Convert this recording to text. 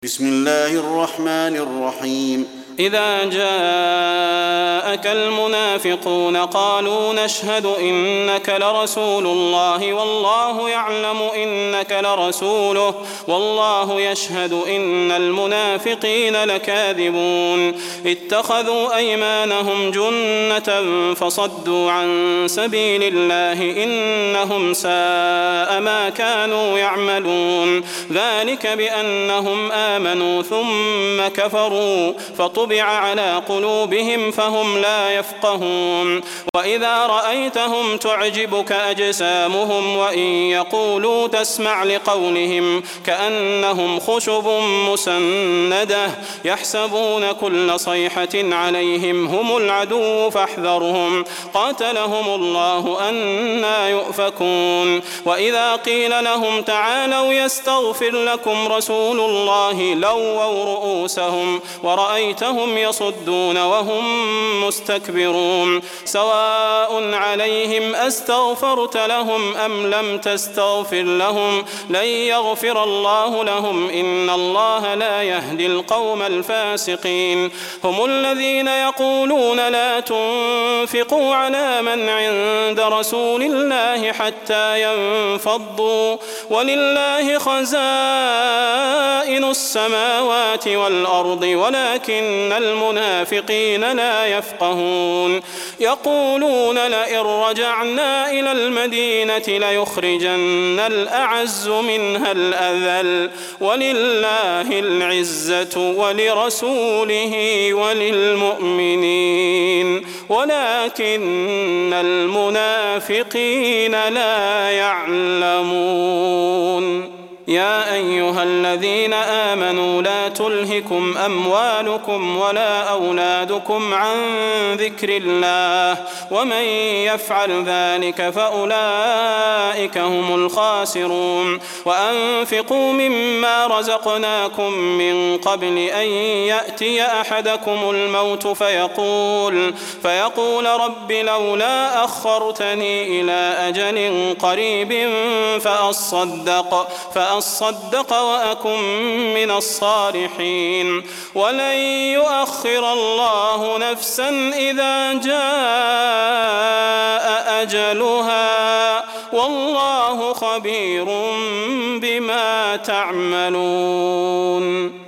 بسم الله الرحمن الرحيم إذا جاءك المنافقون قالوا نشهد إنك لرسول الله والله يعلم إنك لرسوله والله يشهد إن المنافقين لكاذبون اتخذوا أيمانهم جنة فصدوا عن سبيل الله إنهم ساء ما كانوا يعملون ذلك بأنهم آمنوا ثم كفروا فطبع على قلوبهم فهم لا يفقهون وإذا رأيتهم تعجبك أجسامهم وإن يقولوا تسمع لقولهم كأنهم خشب مسندة يحسبون كل صيحة عليهم هم العدو فاحذرهم قاتلهم الله أنى يؤفكون وإذا قيل لهم تعالوا يستغفر لكم رسول الله لووا رؤوسهم ورأيتهم يصدون وهم مستكبرون سواء عليهم أستغفرت لهم أم لم تستغفر لهم لن يغفر الله لهم إن الله لا يهدي القوم الفاسقين هم الذين يقولون لا تنفقوا على من عند رسول الله حتى ينفضوا ولله خزائن السماوات والأرض ولكن المنافقين لا يفقهون يقولون لئن رجعنا إلى المدينة ليخرجن الأعز منها الأذل ولله العزة ولرسوله وللمؤمنين ولكن المنافقين لا يعلمون يا أيها الذين آمنوا لا تلهكم أموالكم ولا أولادكم عن ذكر الله ومن يفعل ذلك فأولئك هم الخاسرون وأنفقوا مما رزقناكم من قبل أن يأتي أحدكم الموت فيقول رب لولا أخرتني إلى أجل قريب فأصدق وأكن من الصالحين ولن يؤخر الله نفسا إذا جاء أجلها والله خبير بما تعملون.